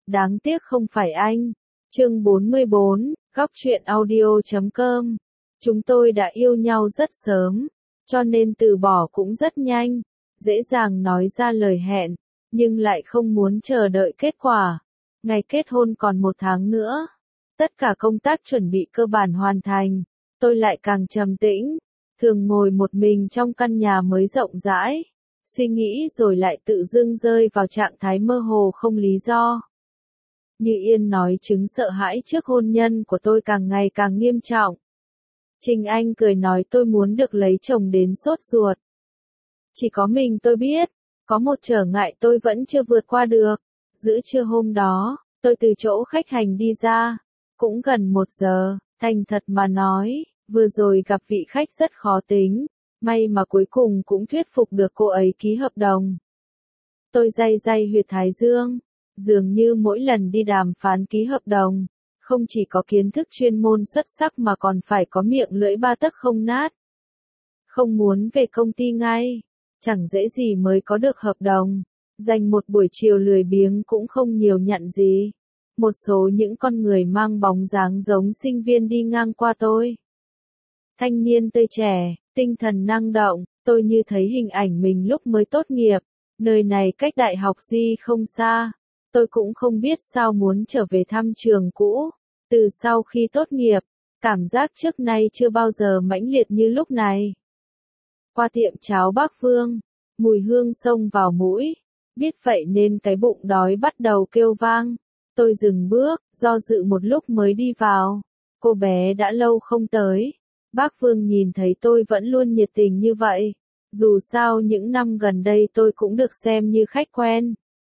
Đáng tiếc không phải anh. Chương 44, góc truyện audio.com. Chúng tôi đã yêu nhau rất sớm, cho nên từ bỏ cũng rất nhanh, dễ dàng nói ra lời hẹn, nhưng lại không muốn chờ đợi kết quả. Ngày kết hôn còn 1 tháng nữa. Tất cả công tác chuẩn bị cơ bản hoàn thành, tôi lại càng trầm tĩnh, thường ngồi một mình trong căn nhà mới rộng rãi, suy nghĩ rồi lại tự dưng rơi vào trạng thái mơ hồ không lý do. Như Yên nói, chứng sợ hãi trước hôn nhân của tôi càng ngày càng nghiêm trọng. Trình Anh cười nói tôi muốn được lấy chồng đến sốt ruột. Chỉ có mình tôi biết, có một trở ngại tôi vẫn chưa vượt qua được. Giữa trưa hôm đó, tôi từ chỗ khách hành đi ra, cũng gần 1 giờ, thành thật mà nói, vừa rồi gặp vị khách rất khó tính, may mà cuối cùng cũng thuyết phục được cô ấy ký hợp đồng. Tôi day day huyệt thái dương, dường như mỗi lần đi đàm phán ký hợp đồng, không chỉ có kiến thức chuyên môn xuất sắc mà còn phải có miệng lưỡi 3 tấc không nát. Không muốn về công ty ngay, chẳng dễ gì mới có được hợp đồng, dành một buổi chiều lười biếng cũng không nhiều nhận gì. Một số những con người mang bóng dáng giống sinh viên đi ngang qua tôi. Thanh niên tươi trẻ, tinh thần năng động, tôi như thấy hình ảnh mình lúc mới tốt nghiệp, nơi này cách đại học Di không xa. Tôi cũng không biết sao muốn trở về thăm trường cũ. Từ sau khi tốt nghiệp, cảm giác trước nay chưa bao giờ mãnh liệt như lúc này. Qua tiệm cháo Bác Phương, mùi hương xông vào mũi, biết vậy nên cái bụng đói bắt đầu kêu vang. Tôi dừng bước, do dự một lúc mới đi vào. Cô bé đã lâu không tới. Bác Phương nhìn thấy tôi vẫn luôn nhiệt tình như vậy. Dù sao những năm gần đây tôi cũng được xem như khách quen.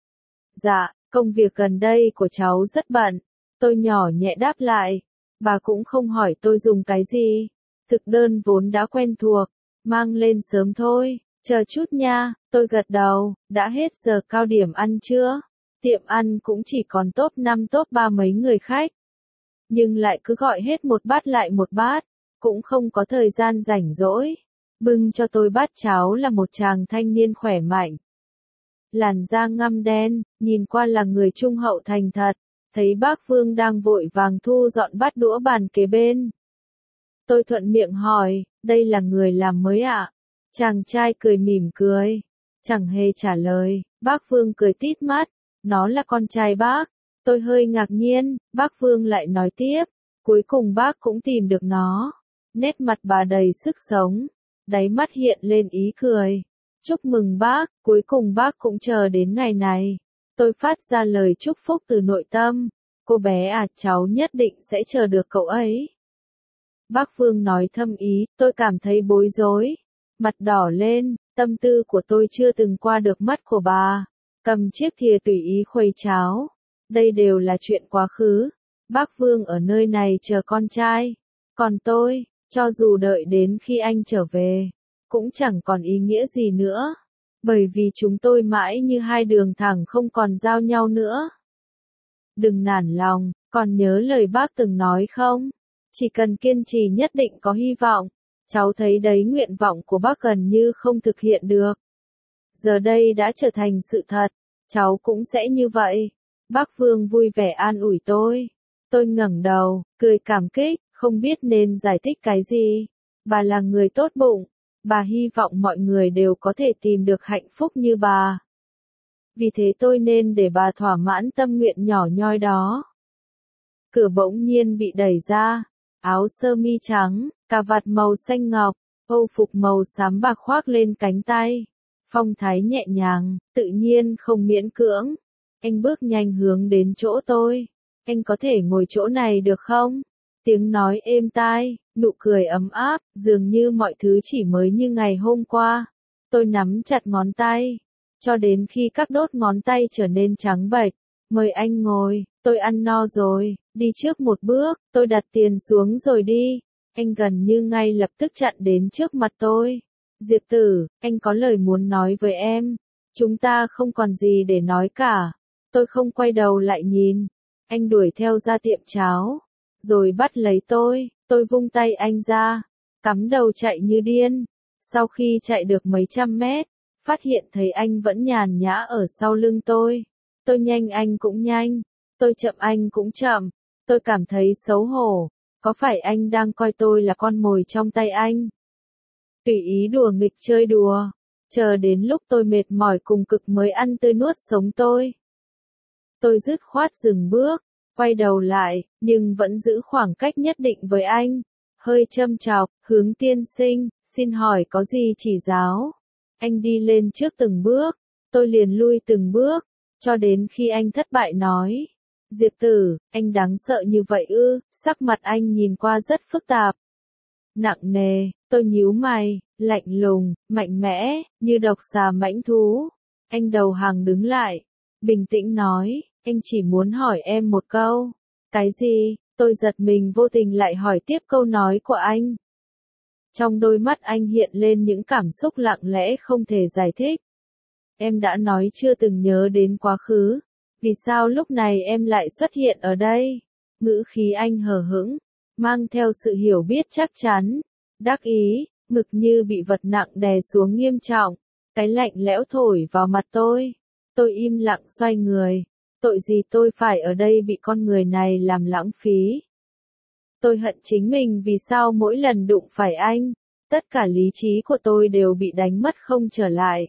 Dạ, công việc gần đây của cháu rất bận. Tôi nhỏ nhẹ đáp lại. Bà cũng không hỏi tôi dùng cái gì. Thực đơn vốn đã quen thuộc. Mang lên sớm thôi, chờ chút nha. Tôi gật đầu. Đã hết giờ cao điểm ăn chưa? Tiệm ăn cũng chỉ còn top 5 top 3 mấy người khách. Nhưng lại cứ gọi hết một bát lại một bát. Cũng không có thời gian rảnh rỗi. Bưng cho tôi bát cháo là một chàng thanh niên khỏe mạnh. Làn da ngăm đen, nhìn qua là người trung hậu thành thật. Thấy bác Phương đang vội vàng thu dọn bát đũa bàn kế bên. Tôi thuận miệng hỏi, đây là người làm mới ạ? Chàng trai cười mỉm cười. Chẳng hề trả lời, bác Phương cười tít mắt. Nó là con trai bác. Tôi hơi ngạc nhiên, bác Phương lại nói tiếp. Cuối cùng bác cũng tìm được nó. Nét mặt bà đầy sức sống. Đáy mắt hiện lên ý cười. Chúc mừng bác, cuối cùng bác cũng chờ đến ngày này. Tôi phát ra lời chúc phúc từ nội tâm. Cô bé à, cháu nhất định sẽ chờ được cậu ấy. Bác Phương nói thâm ý, tôi cảm thấy bối rối. Mặt đỏ lên, tâm tư của tôi chưa từng qua được mắt của bà. Cầm chiếc thìa tùy ý khuấy cháo. Đây đều là chuyện quá khứ. Bác Phương ở nơi này chờ con trai. Còn tôi, cho dù đợi đến khi anh trở về, cũng chẳng còn ý nghĩa gì nữa. Bởi vì chúng tôi mãi như hai đường thẳng không còn giao nhau nữa. Đừng nản lòng, còn nhớ lời bác từng nói không? Chỉ cần kiên trì nhất định có hy vọng. Cháu thấy đấy, nguyện vọng của bác gần như không thực hiện được. Giờ đây đã trở thành sự thật. Cháu cũng sẽ như vậy. Bác Phương vui vẻ an ủi tôi. Tôi ngẩng đầu, cười cảm kích, không biết nên giải thích cái gì. Bà là người tốt bụng. Bà hy vọng mọi người đều có thể tìm được hạnh phúc như bà. Vì thế tôi nên để bà thỏa mãn tâm nguyện nhỏ nhoi đó. Cửa bỗng nhiên bị đẩy ra. Áo sơ mi trắng, cà vạt màu xanh ngọc, âu phục màu xám bạc khoác lên cánh tay. Phong thái nhẹ nhàng, tự nhiên không miễn cưỡng. Anh bước nhanh hướng đến chỗ tôi. Anh có thể ngồi chỗ này được không? Tiếng nói êm tai, nụ cười ấm áp, dường như mọi thứ chỉ mới như ngày hôm qua. Tôi nắm chặt ngón tay, cho đến khi các đốt ngón tay trở nên trắng bệch. Mời anh ngồi, tôi ăn no rồi, đi trước một bước, tôi đặt tiền xuống rồi đi. Anh gần như ngay lập tức chặn đến trước mặt tôi. Diệp Tử, anh có lời muốn nói với em. Chúng ta không còn gì để nói cả. Tôi không quay đầu lại nhìn. Anh đuổi theo ra tiệm cháo, rồi bắt lấy tôi vung tay anh ra, cắm đầu chạy như điên. Sau khi chạy được mấy trăm mét, phát hiện thấy anh vẫn nhàn nhã ở sau lưng tôi nhanh anh cũng nhanh, Tôi chậm anh cũng chậm. Tôi cảm thấy xấu hổ. Có phải anh đang coi tôi là con mồi trong tay anh? Tùy ý đùa nghịch chơi đùa. Chờ đến lúc tôi mệt mỏi cùng cực mới ăn tươi nuốt sống tôi. Tôi dứt khoát dừng bước, quay đầu lại, nhưng vẫn giữ khoảng cách nhất định với anh. Hơi châm chọc, Hướng tiên sinh, xin hỏi có gì chỉ giáo? Anh đi lên trước từng bước, tôi liền lui từng bước, cho đến khi anh thất bại nói. Diệp Tử, anh đáng sợ như vậy ư? Sắc mặt anh nhìn qua rất phức tạp. Nặng nề, tôi nhíu mày, lạnh lùng, mạnh mẽ, như độc xà mãnh thú. Anh đầu hàng đứng lại, bình tĩnh nói, anh chỉ muốn hỏi em một câu. Cái gì? Tôi giật mình vô tình lại hỏi tiếp câu nói của anh. Trong đôi mắt anh hiện lên những cảm xúc lặng lẽ không thể giải thích. Em đã nói chưa từng nhớ đến quá khứ. Vì sao lúc này em lại xuất hiện ở đây? Ngữ khí anh hờ hững, mang theo sự hiểu biết chắc chắn, đắc ý, ngực như bị vật nặng đè xuống nghiêm trọng. Cái lạnh lẽo thổi vào mặt tôi. Tôi im lặng xoay người. Tội gì tôi phải ở đây bị con người này làm lãng phí. Tôi hận chính mình vì sao mỗi lần đụng phải anh, tất cả lý trí của tôi đều bị đánh mất không trở lại.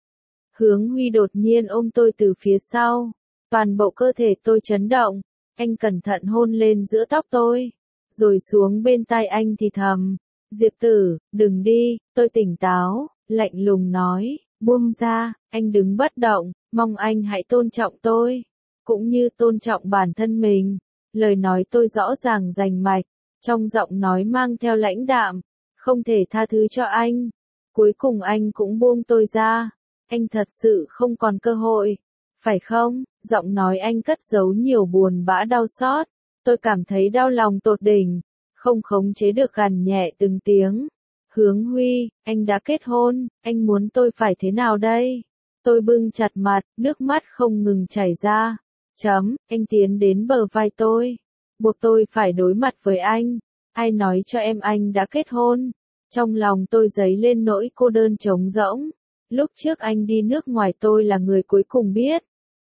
Hướng Huy đột nhiên ôm tôi từ phía sau, toàn bộ cơ thể tôi chấn động, anh cẩn thận hôn lên giữa tóc tôi, rồi xuống bên tai anh thì thầm, Diệp Tử, đừng đi, tôi tỉnh táo, lạnh lùng nói, buông ra, anh đứng bất động, mong anh hãy tôn trọng tôi, cũng như tôn trọng bản thân mình. Lời nói tôi rõ ràng rành mạch, trong giọng nói mang theo lãnh đạm, không thể tha thứ cho anh. Cuối cùng anh cũng buông tôi ra, anh thật sự không còn cơ hội, phải không? Giọng nói anh cất giấu nhiều buồn bã đau xót, tôi cảm thấy đau lòng tột đỉnh, không khống chế được gằn nhẹ từng tiếng. Hướng Huy, anh đã kết hôn, anh muốn tôi phải thế nào đây? Tôi bưng chặt mặt, nước mắt không ngừng chảy ra. Anh tiến đến bờ vai tôi, buộc tôi phải đối mặt với anh. Ai nói cho em anh đã kết hôn? Trong lòng tôi dấy lên nỗi cô đơn trống rỗng. Lúc trước anh đi nước ngoài tôi là người cuối cùng biết.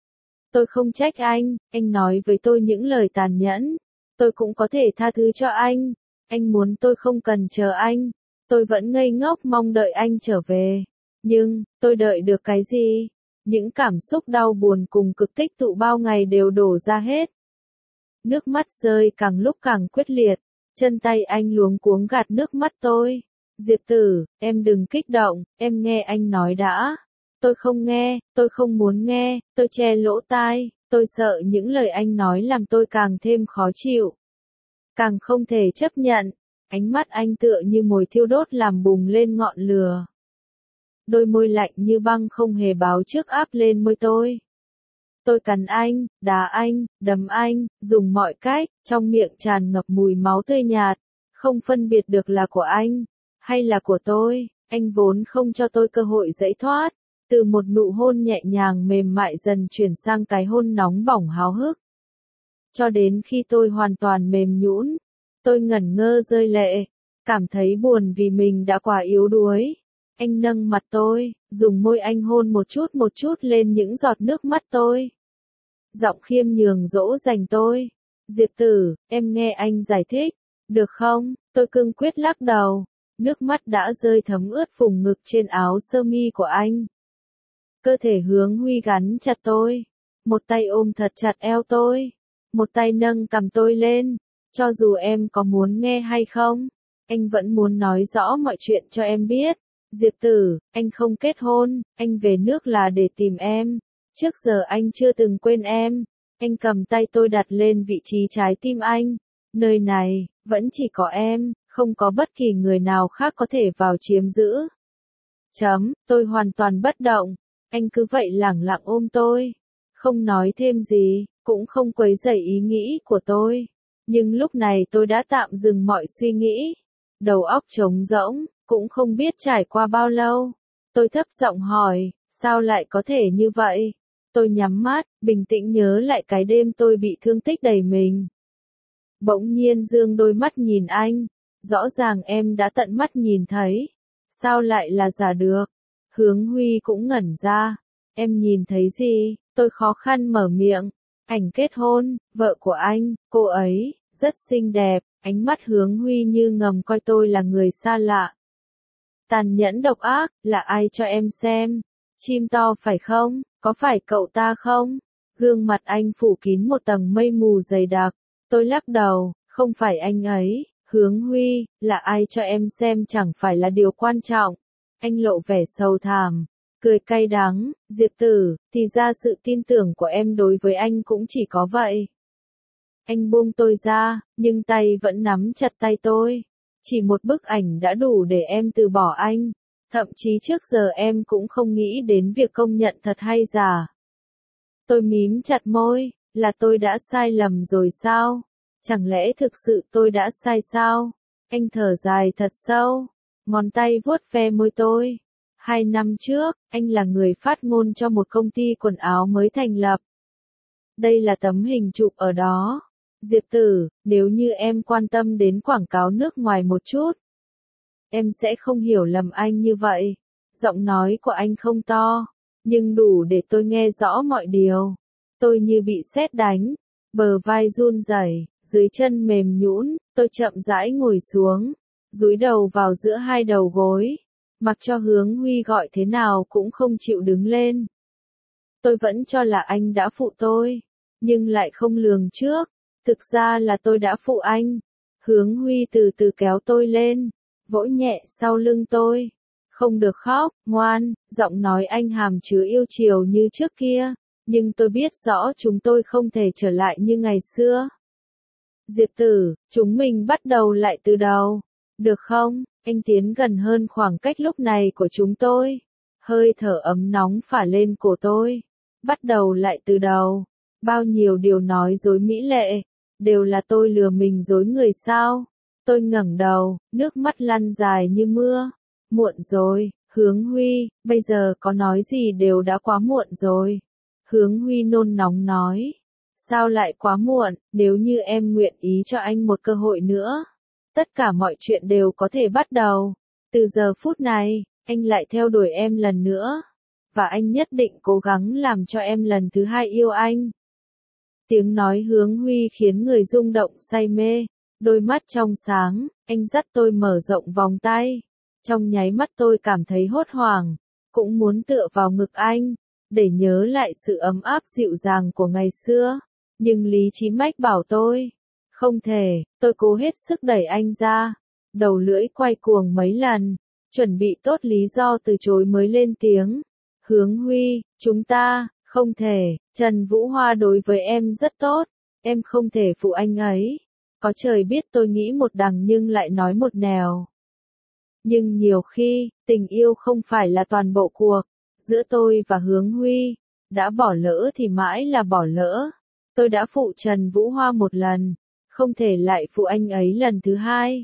Tôi không trách anh nói với tôi những lời tàn nhẫn. Tôi cũng có thể tha thứ cho anh muốn tôi không cần chờ anh. Tôi vẫn ngây ngốc mong đợi anh trở về. Nhưng, tôi đợi được cái gì? Những cảm xúc đau buồn cùng cực tích tụ bao ngày đều đổ ra hết. Nước mắt rơi càng lúc càng quyết liệt, chân tay anh luống cuống gạt nước mắt tôi. Diệp Tử, em đừng kích động, em nghe anh nói đã. Tôi không nghe, tôi không muốn nghe, tôi che lỗ tai, tôi sợ những lời anh nói làm tôi càng thêm khó chịu. Càng không thể chấp nhận, ánh mắt anh tựa như mồi thiêu đốt làm bùng lên ngọn lửa. Đôi môi lạnh như băng không hề báo trước áp lên môi tôi. Tôi cắn anh, đá anh, đấm anh, dùng mọi cách, trong miệng tràn ngập mùi máu tươi nhạt, không phân biệt được là của anh, hay là của tôi. Anh vốn không cho tôi cơ hội giải thoát, từ một nụ hôn nhẹ nhàng mềm mại dần chuyển sang cái hôn nóng bỏng háo hức. Cho đến khi tôi hoàn toàn mềm nhũn, tôi ngẩn ngơ rơi lệ, cảm thấy buồn vì mình đã quá yếu đuối. Anh nâng mặt tôi, dùng môi anh hôn một chút lên những giọt nước mắt tôi. Giọng khiêm nhường dỗ dành tôi. Diệp Tử, em nghe anh giải thích, được không? Tôi cương quyết lắc đầu. Nước mắt đã rơi thấm ướt vùng ngực trên áo sơ mi của anh. Cơ thể Hướng Huy gắn chặt tôi. Một tay ôm thật chặt eo tôi. Một tay nâng cằm tôi lên. Cho dù em có muốn nghe hay không, anh vẫn muốn nói rõ mọi chuyện cho em biết. Diệp Tử, anh không kết hôn, anh về nước là để tìm em. Trước giờ anh chưa từng quên em. Anh cầm tay tôi đặt lên vị trí trái tim anh. Nơi này, vẫn chỉ có em, không có bất kỳ người nào khác có thể vào chiếm giữ. Tôi hoàn toàn bất động. Anh cứ vậy lẳng lặng ôm tôi. Không nói thêm gì, cũng không quấy rầy ý nghĩ của tôi. Nhưng lúc này tôi đã tạm dừng mọi suy nghĩ. Đầu óc trống rỗng, cũng không biết trải qua bao lâu. Tôi thấp giọng hỏi, sao lại có thể như vậy? Tôi nhắm mắt, bình tĩnh nhớ lại cái đêm tôi bị thương tích đầy mình. Bỗng nhiên dương đôi mắt nhìn anh. Rõ ràng em đã tận mắt nhìn thấy. Sao lại là giả được? Hướng Huy cũng ngẩn ra. Em nhìn thấy gì? Tôi khó khăn mở miệng. Ảnh kết hôn, vợ của anh, cô ấy, rất xinh đẹp, ánh mắt Hướng Huy như ngầm coi tôi là người xa lạ. Tàn nhẫn độc ác, là ai cho em xem? Chim to phải không? Có phải cậu ta không? Gương mặt anh phủ kín một tầng mây mù dày đặc. Tôi lắc đầu, không phải anh ấy. Hướng Huy, là ai cho em xem chẳng phải là điều quan trọng. Anh lộ vẻ sầu thảm, cười cay đắng, Diệp Tử, thì ra sự tin tưởng của em đối với anh cũng chỉ có vậy. Anh buông tôi ra, nhưng tay vẫn nắm chặt tay tôi. Chỉ một bức ảnh đã đủ để em từ bỏ anh. Thậm chí trước giờ em cũng không nghĩ đến việc công nhận thật hay giả. Tôi mím chặt môi, là tôi đã sai lầm rồi sao? Chẳng lẽ thực sự tôi đã sai sao? Anh thở dài thật sâu, ngón tay vuốt ve môi tôi. 2 năm trước, anh là người phát ngôn cho một công ty quần áo mới thành lập. Đây là tấm hình chụp ở đó. Diệp Tử, nếu như em quan tâm đến quảng cáo nước ngoài một chút, em sẽ không hiểu lầm anh như vậy. Giọng nói của anh không to, nhưng đủ để tôi nghe rõ mọi điều. Tôi như bị sét đánh, bờ vai run rẩy, dưới chân mềm nhũn, tôi chậm rãi ngồi xuống, dúi đầu vào giữa hai đầu gối, mặc cho Hướng Huy gọi thế nào cũng không chịu đứng lên. Tôi vẫn cho là anh đã phụ tôi, nhưng lại không lường trước, thực ra là tôi đã phụ anh. Hướng Huy từ từ kéo tôi lên, vỗ nhẹ sau lưng tôi. Không được khóc, ngoan, giọng nói anh hàm chứa yêu chiều như trước kia, nhưng tôi biết rõ chúng tôi không thể trở lại như ngày xưa. Diệp Tử, chúng mình bắt đầu lại từ đầu, được không? Anh tiến gần hơn khoảng cách lúc này của chúng tôi. Hơi thở ấm nóng phả lên cổ tôi. Bắt đầu lại từ đầu. Bao nhiêu điều nói dối mỹ lệ, đều là tôi lừa mình dối người sao? Tôi ngẩng đầu, nước mắt lăn dài như mưa. Muộn rồi, Hướng Huy, bây giờ có nói gì đều đã quá muộn rồi. Hướng Huy nôn nóng nói. Sao lại quá muộn, nếu như em nguyện ý cho anh một cơ hội nữa. Tất cả mọi chuyện đều có thể bắt đầu. Từ giờ phút này, anh lại theo đuổi em lần nữa. Và anh nhất định cố gắng làm cho em lần thứ hai yêu anh. Tiếng nói Hướng Huy khiến người rung động say mê. Đôi mắt trong sáng, anh dắt tôi mở rộng vòng tay. Trong nháy mắt tôi cảm thấy hốt hoảng, cũng muốn tựa vào ngực anh, để nhớ lại sự ấm áp dịu dàng của ngày xưa. Nhưng lý trí mách bảo tôi, không thể, tôi cố hết sức đẩy anh ra. Đầu lưỡi quay cuồng mấy lần, chuẩn bị tốt lý do từ chối mới lên tiếng. Hướng Huy, chúng ta, không thể, Trần Vũ Hoa đối với em rất tốt, em không thể phụ anh ấy. Có trời biết tôi nghĩ một đằng nhưng lại nói một nẻo. Nhưng nhiều khi, tình yêu không phải là toàn bộ cuộc. Giữa tôi và Hướng Huy, đã bỏ lỡ thì mãi là bỏ lỡ. Tôi đã phụ Trần Vũ Hoa một lần, không thể lại phụ anh ấy lần thứ hai.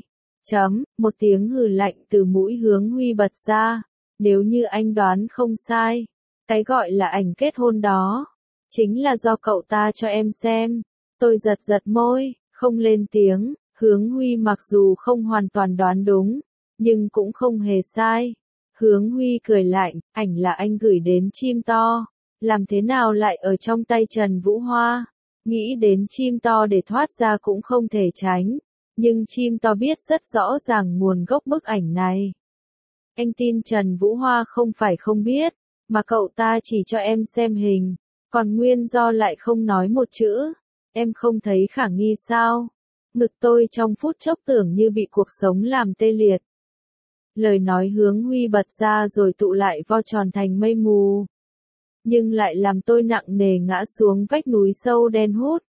Một tiếng hừ lạnh từ mũi Hướng Huy bật ra. Nếu như anh đoán không sai, cái gọi là ảnh kết hôn đó, chính là do cậu ta cho em xem. Tôi giật giật môi, không lên tiếng. Hướng Huy mặc dù không hoàn toàn đoán đúng, nhưng cũng không hề sai. Hướng Huy cười lạnh, ảnh là anh gửi đến chim to. Làm thế nào lại ở trong tay Trần Vũ Hoa? Nghĩ đến chim to để thoát ra cũng không thể tránh. Nhưng chim to biết rất rõ ràng nguồn gốc bức ảnh này. Anh tin Trần Vũ Hoa không phải không biết, mà cậu ta chỉ cho em xem hình. Còn nguyên do lại không nói một chữ. Em không thấy khả nghi sao? Ngực tôi trong phút chốc tưởng như bị cuộc sống làm tê liệt. Lời nói Hướng Huy bật ra rồi tụ lại vo tròn thành mây mù. Nhưng lại làm tôi nặng nề ngã xuống vách núi sâu đen hút.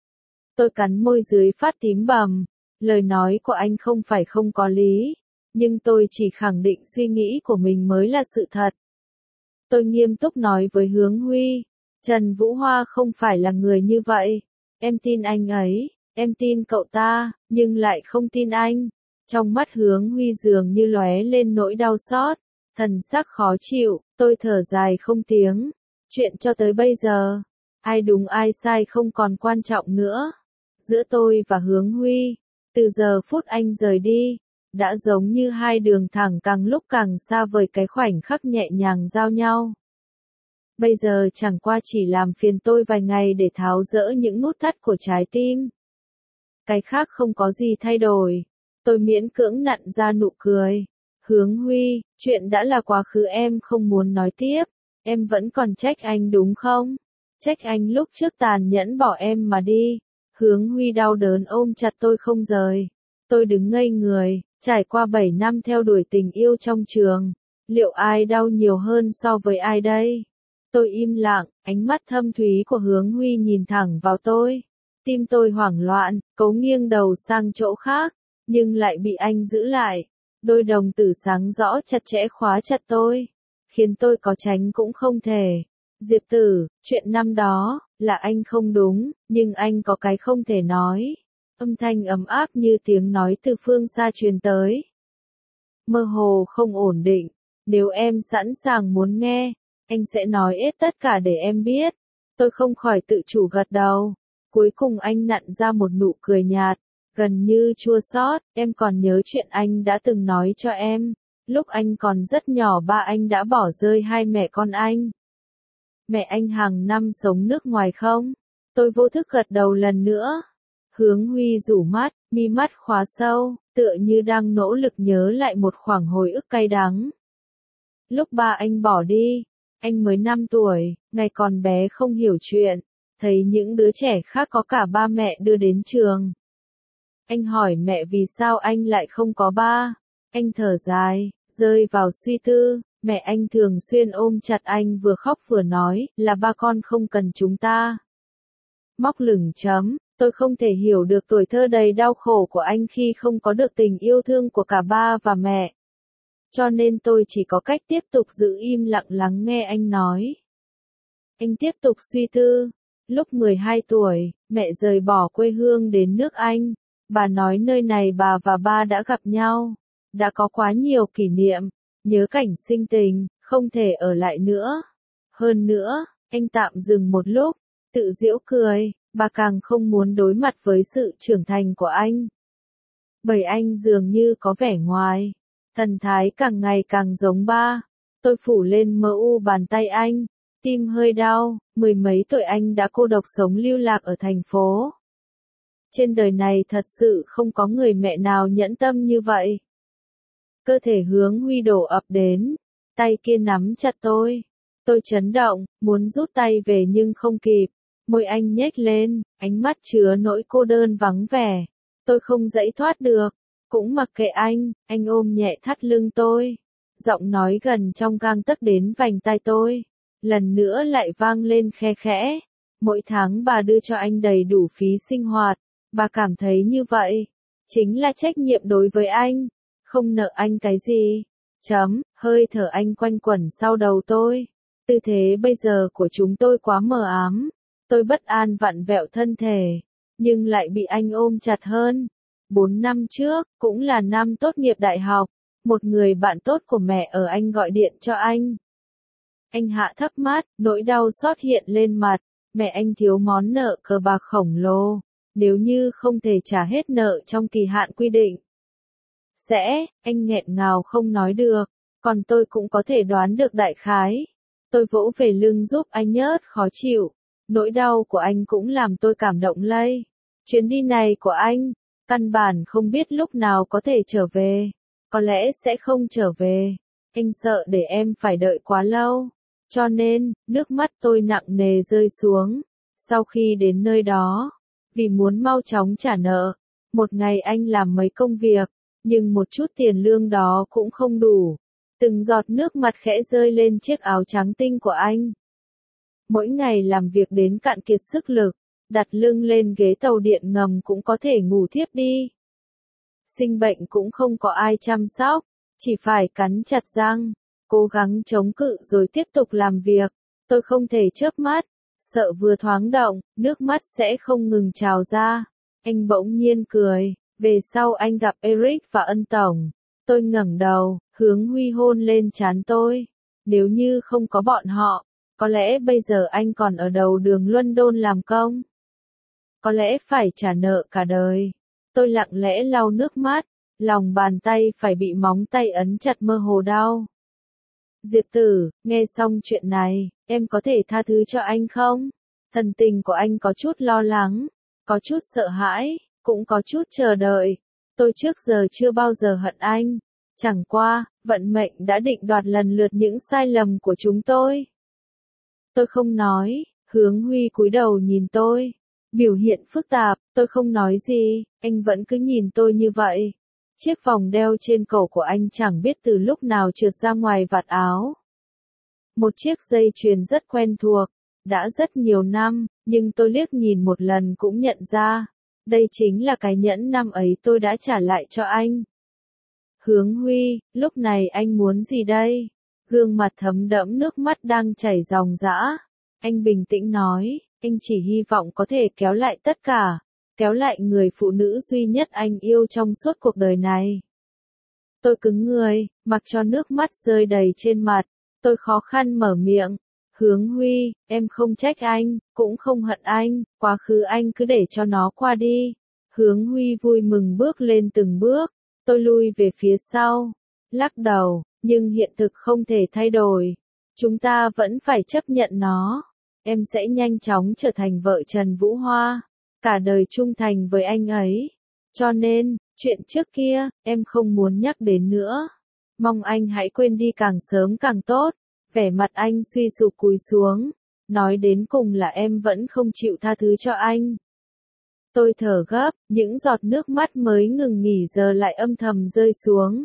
Tôi cắn môi dưới phát tím bầm. Lời nói của anh không phải không có lý. Nhưng tôi chỉ khẳng định suy nghĩ của mình mới là sự thật. Tôi nghiêm túc nói với Hướng Huy. Trần Vũ Hoa không phải là người như vậy. Em tin anh ấy, em tin cậu ta, nhưng lại không tin anh. Trong mắt Hướng Huy dường như lóe lên nỗi đau xót, thần sắc khó chịu, tôi thở dài không tiếng. Chuyện cho tới bây giờ, ai đúng ai sai không còn quan trọng nữa. Giữa tôi và Hướng Huy, từ giờ phút anh rời đi, đã giống như hai đường thẳng càng lúc càng xa vời cái khoảnh khắc nhẹ nhàng giao nhau. Bây giờ chẳng qua chỉ làm phiền tôi vài ngày để tháo dỡ những nút thắt của trái tim. Cái khác không có gì thay đổi. Tôi miễn cưỡng nặn ra nụ cười. Hướng Huy, chuyện đã là quá khứ, em không muốn nói tiếp. Em vẫn còn trách anh đúng không? Trách anh lúc trước tàn nhẫn bỏ em mà đi. Hướng Huy đau đớn ôm chặt tôi không rời. Tôi đứng ngây người, trải qua 7 năm theo đuổi tình yêu trong trường. Liệu ai đau nhiều hơn so với ai đây? Tôi im lặng, ánh mắt thâm thúy của Hướng Huy nhìn thẳng vào tôi. Tim tôi hoảng loạn, cố nghiêng đầu sang chỗ khác, nhưng lại bị anh giữ lại. Đôi đồng tử sáng rõ chặt chẽ khóa chặt tôi, khiến tôi có tránh cũng không thể. Diệp Tử, chuyện năm đó, là anh không đúng, nhưng anh có cái không thể nói. Âm thanh ấm áp như tiếng nói từ phương xa truyền tới. Mơ hồ không ổn định, nếu em sẵn sàng muốn nghe, anh sẽ nói hết tất cả để em biết. Tôi không khỏi tự chủ gật đầu. Cuối cùng anh nặn ra một nụ cười nhạt, gần như chua xót. Em còn nhớ chuyện anh đã từng nói cho em. Lúc anh còn rất nhỏ ba anh đã bỏ rơi hai mẹ con anh. Mẹ anh hàng năm sống nước ngoài không? Tôi vô thức gật đầu lần nữa. Hướng Huy rủ mắt, mi mắt khóa sâu, tựa như đang nỗ lực nhớ lại một khoảng hồi ức cay đắng. Lúc ba anh bỏ đi, anh mới 5 tuổi, ngày còn bé không hiểu chuyện, thấy những đứa trẻ khác có cả ba mẹ đưa đến trường. Anh hỏi mẹ vì sao anh lại không có ba. Anh thở dài, rơi vào suy tư. Mẹ anh thường xuyên ôm chặt anh vừa khóc vừa nói là ba con không cần chúng ta. Móc lửng chấm, tôi không thể hiểu được tuổi thơ đầy đau khổ của anh khi không có được tình yêu thương của cả ba và mẹ. Cho nên tôi chỉ có cách tiếp tục giữ im lặng lắng nghe anh nói. Anh tiếp tục suy tư. Lúc 12 tuổi, mẹ rời bỏ quê hương đến nước Anh. Bà nói nơi này bà và ba đã gặp nhau. Đã có quá nhiều kỷ niệm. Nhớ cảnh sinh tình, không thể ở lại nữa. Hơn nữa, anh tạm dừng một lúc, tự giễu cười, bà càng không muốn đối mặt với sự trưởng thành của anh. Bởi anh dường như có vẻ ngoài, thần thái càng ngày càng giống ba. Tôi phủ lên mờ u bàn tay anh, tim hơi đau, 10 mấy tuổi anh đã cô độc sống lưu lạc ở thành phố. Trên đời này thật sự không có người mẹ nào nhẫn tâm như vậy. Cơ thể Hướng Huy đổ ập đến, tay kia nắm chặt tôi. Tôi chấn động, muốn rút tay về nhưng không kịp. Môi anh nhếch lên, ánh mắt chứa nỗi cô đơn vắng vẻ. Tôi không giãy thoát được, cũng mặc kệ anh ôm nhẹ thắt lưng tôi. Giọng nói gần trong gang tấc đến vành tai tôi. Lần nữa lại vang lên khe khẽ. Mỗi tháng bà đưa cho anh đầy đủ phí sinh hoạt. Bà cảm thấy như vậy, chính là trách nhiệm đối với anh. Không nợ anh cái gì. Hơi thở anh quanh quẩn sau đầu tôi. Tư thế bây giờ của chúng tôi quá mờ ám. Tôi bất an vặn vẹo thân thể, nhưng lại bị anh ôm chặt hơn. 4 năm trước, cũng là năm tốt nghiệp đại học, một người bạn tốt của mẹ ở Anh gọi điện cho anh. Anh hạ thấp mắt, nỗi đau xót hiện lên mặt. Mẹ anh thiếu món nợ cờ bạc khổng lồ. Nếu như không thể trả hết nợ trong kỳ hạn quy định, anh nghẹn ngào không nói được, còn tôi cũng có thể đoán được đại khái. Tôi vỗ về lưng giúp anh nhớt khó chịu, nỗi đau của anh cũng làm tôi cảm động lây. Chuyến đi này của anh, căn bản không biết lúc nào có thể trở về, có lẽ sẽ không trở về. Anh sợ để em phải đợi quá lâu, cho nên, nước mắt tôi nặng nề rơi xuống. Sau khi đến nơi đó, vì muốn mau chóng trả nợ, một ngày anh làm mấy công việc, nhưng một chút tiền lương đó cũng không đủ. Từng giọt nước mặt khẽ rơi lên chiếc áo trắng tinh của anh. Mỗi ngày làm việc đến cạn kiệt sức lực, đặt lưng lên ghế tàu điện ngầm cũng có thể ngủ thiếp đi. Sinh bệnh cũng không có ai chăm sóc, chỉ phải cắn chặt răng, cố gắng chống cự rồi tiếp tục làm việc. Tôi không thể chớp mắt, sợ vừa thoáng động, nước mắt sẽ không ngừng trào ra. Anh bỗng nhiên cười. Về sau anh gặp Eric và Ân Tổng. Tôi ngẩng đầu, Hướng Huy hôn lên trán tôi. Nếu như không có bọn họ, có lẽ bây giờ anh còn ở đầu đường London làm công. Có lẽ phải trả nợ cả đời. Tôi lặng lẽ lau nước mắt, lòng bàn tay phải bị móng tay ấn chặt mơ hồ đau. Diệp Tử, nghe xong chuyện này, em có thể tha thứ cho anh không? Thần tình của anh có chút lo lắng, có chút sợ hãi, cũng có chút chờ đợi. Tôi trước giờ chưa bao giờ hận anh. Chẳng qua, vận mệnh đã định đoạt lần lượt những sai lầm của chúng tôi. Tôi không nói, Hướng Huy cúi đầu nhìn tôi. Biểu hiện phức tạp, tôi không nói gì, anh vẫn cứ nhìn tôi như vậy. Chiếc vòng đeo trên cổ của anh chẳng biết từ lúc nào trượt ra ngoài vạt áo. Một chiếc dây chuyền rất quen thuộc, đã rất nhiều năm, nhưng tôi liếc nhìn một lần cũng nhận ra. Đây chính là cái nhẫn năm ấy tôi đã trả lại cho anh. Hướng Huy, lúc này anh muốn gì đây? Gương mặt thấm đẫm nước mắt đang chảy ròng rã. Anh bình tĩnh nói, anh chỉ hy vọng có thể kéo lại tất cả, kéo lại người phụ nữ duy nhất anh yêu trong suốt cuộc đời này. Tôi cứng người, mặc cho nước mắt rơi đầy trên mặt, tôi khó khăn mở miệng. Hướng Huy, em không trách anh, cũng không hận anh, quá khứ anh cứ để cho nó qua đi. Hướng Huy vui mừng bước lên từng bước, tôi lui về phía sau, lắc đầu, nhưng hiện thực không thể thay đổi. Chúng ta vẫn phải chấp nhận nó. Em sẽ nhanh chóng trở thành vợ Trần Vũ Hoa, cả đời trung thành với anh ấy. Cho nên, chuyện trước kia, em không muốn nhắc đến nữa. Mong anh hãy quên đi càng sớm càng tốt. Vẻ mặt anh suy sụp cúi xuống. Nói đến cùng là em vẫn không chịu tha thứ cho anh. Tôi thở gấp, những giọt nước mắt mới ngừng nghỉ giờ lại âm thầm rơi xuống.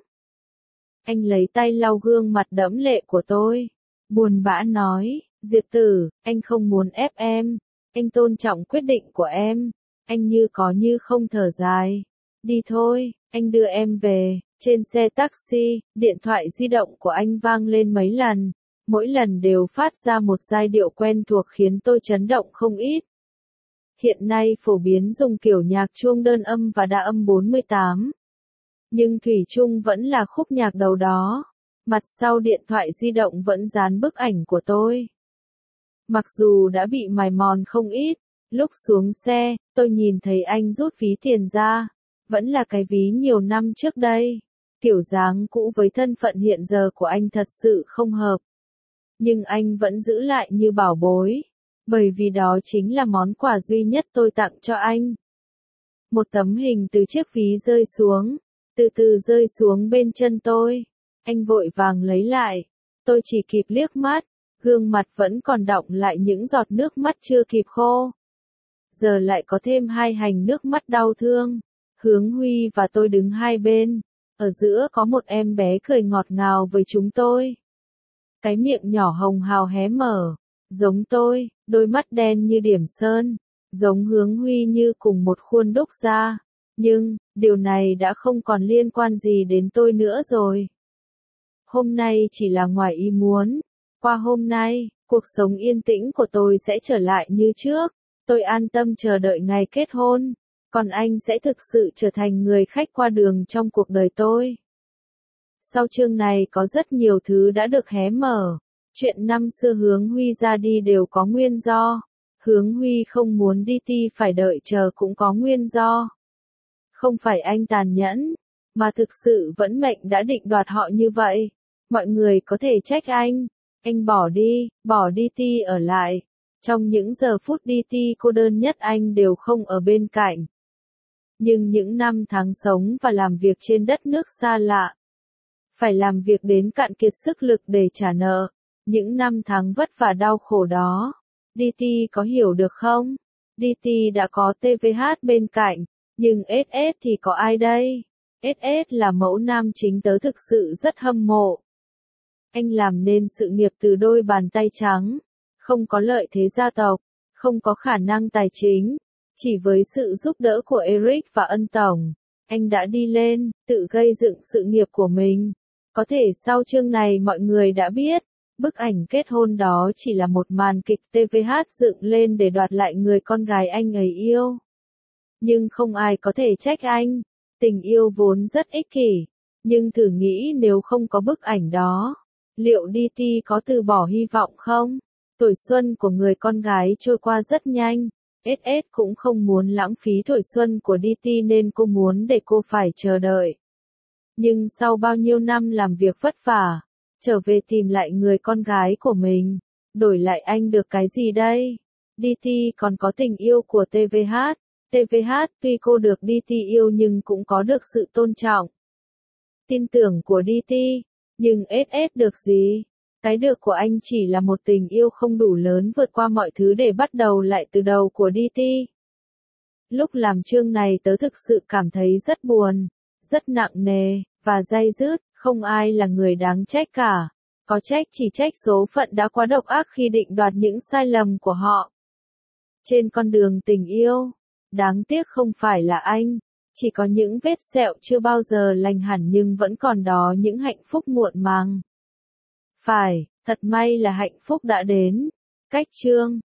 Anh lấy tay lau gương mặt đẫm lệ của tôi. Buồn bã nói, Diệp Tử, anh không muốn ép em. Anh tôn trọng quyết định của em. Anh như có như không thở dài. Đi thôi, anh đưa em về. Trên xe taxi, điện thoại di động của anh vang lên mấy lần. Mỗi lần đều phát ra một giai điệu quen thuộc khiến tôi chấn động không ít. Hiện nay phổ biến dùng kiểu nhạc chuông đơn âm và đa âm 48. Nhưng thủy chung vẫn là khúc nhạc đầu đó. Mặt sau điện thoại di động vẫn dán bức ảnh của tôi. Mặc dù đã bị mài mòn không ít, lúc xuống xe, tôi nhìn thấy anh rút ví tiền ra. Vẫn là cái ví nhiều năm trước đây. Kiểu dáng cũ với thân phận hiện giờ của anh thật sự không hợp. Nhưng anh vẫn giữ lại như bảo bối. Bởi vì đó chính là món quà duy nhất tôi tặng cho anh. Một tấm hình từ chiếc ví rơi xuống. Từ từ rơi xuống bên chân tôi. Anh vội vàng lấy lại. Tôi chỉ kịp liếc mắt. Gương mặt vẫn còn đọng lại những giọt nước mắt chưa kịp khô. Giờ lại có thêm hai hành nước mắt đau thương. Hướng Huy và tôi đứng hai bên. Ở giữa có một em bé cười ngọt ngào với chúng tôi. Cái miệng nhỏ hồng hào hé mở. Giống tôi, đôi mắt đen như điểm sơn. Giống Hướng Huy như cùng một khuôn đúc ra. Nhưng, điều này đã không còn liên quan gì đến tôi nữa rồi. Hôm nay chỉ là ngoài ý muốn. Qua hôm nay, cuộc sống yên tĩnh của tôi sẽ trở lại như trước. Tôi an tâm chờ đợi ngày kết hôn. Còn anh sẽ thực sự trở thành người khách qua đường trong cuộc đời tôi. Sau chương này có rất nhiều thứ đã được hé mở. Chuyện năm xưa Hướng Huy ra đi đều có nguyên do. Hướng Huy không muốn đi ti phải đợi chờ cũng có nguyên do. Không phải anh tàn nhẫn, mà thực sự vẫn mệnh đã định đoạt họ như vậy. Mọi người có thể trách anh bỏ đi ti ở lại. Trong những giờ phút đi ti cô đơn nhất anh đều không ở bên cạnh. Nhưng những năm tháng sống và làm việc trên đất nước xa lạ. Phải làm việc đến cạn kiệt sức lực để trả nợ. Những năm tháng vất vả đau khổ đó. DT có hiểu được không? DT đã có TVH bên cạnh. Nhưng SS thì có ai đây? SS là mẫu nam chính tớ thực sự rất hâm mộ. Anh làm nên sự nghiệp từ đôi bàn tay trắng. Không có lợi thế gia tộc. Không có khả năng tài chính. Chỉ với sự giúp đỡ của Eric và Ân Tổng. Anh đã đi lên, tự gây dựng sự nghiệp của mình. Có thể sau chương này mọi người đã biết. Bức ảnh kết hôn đó chỉ là một màn kịch TVH dựng lên để đoạt lại người con gái anh ấy yêu. Nhưng không ai có thể trách anh. Tình yêu vốn rất ích kỷ. Nhưng thử nghĩ nếu không có bức ảnh đó. Liệu DT có từ bỏ hy vọng không? Tuổi xuân của người con gái trôi qua rất nhanh. SS cũng không muốn lãng phí tuổi xuân của DT nên cô muốn để cô phải chờ đợi. Nhưng sau bao nhiêu năm làm việc vất vả, trở về tìm lại người con gái của mình. Đổi lại anh được cái gì đây? DT còn có tình yêu của TVH. TVH tuy cô được DT yêu nhưng cũng có được sự tôn trọng, tin tưởng của DT. Nhưng SS được gì? Cái được của anh chỉ là một tình yêu không đủ lớn vượt qua mọi thứ để bắt đầu lại từ đầu của DT. Lúc làm chương này tớ thực sự cảm thấy rất buồn, rất nặng nề, và day dứt, không ai là người đáng trách cả. Có trách chỉ trách số phận đã quá độc ác khi định đoạt những sai lầm của họ. Trên con đường tình yêu, đáng tiếc không phải là anh, chỉ có những vết sẹo chưa bao giờ lành hẳn nhưng vẫn còn đó những hạnh phúc muộn màng. Phải, thật may là hạnh phúc đã đến. Cách chương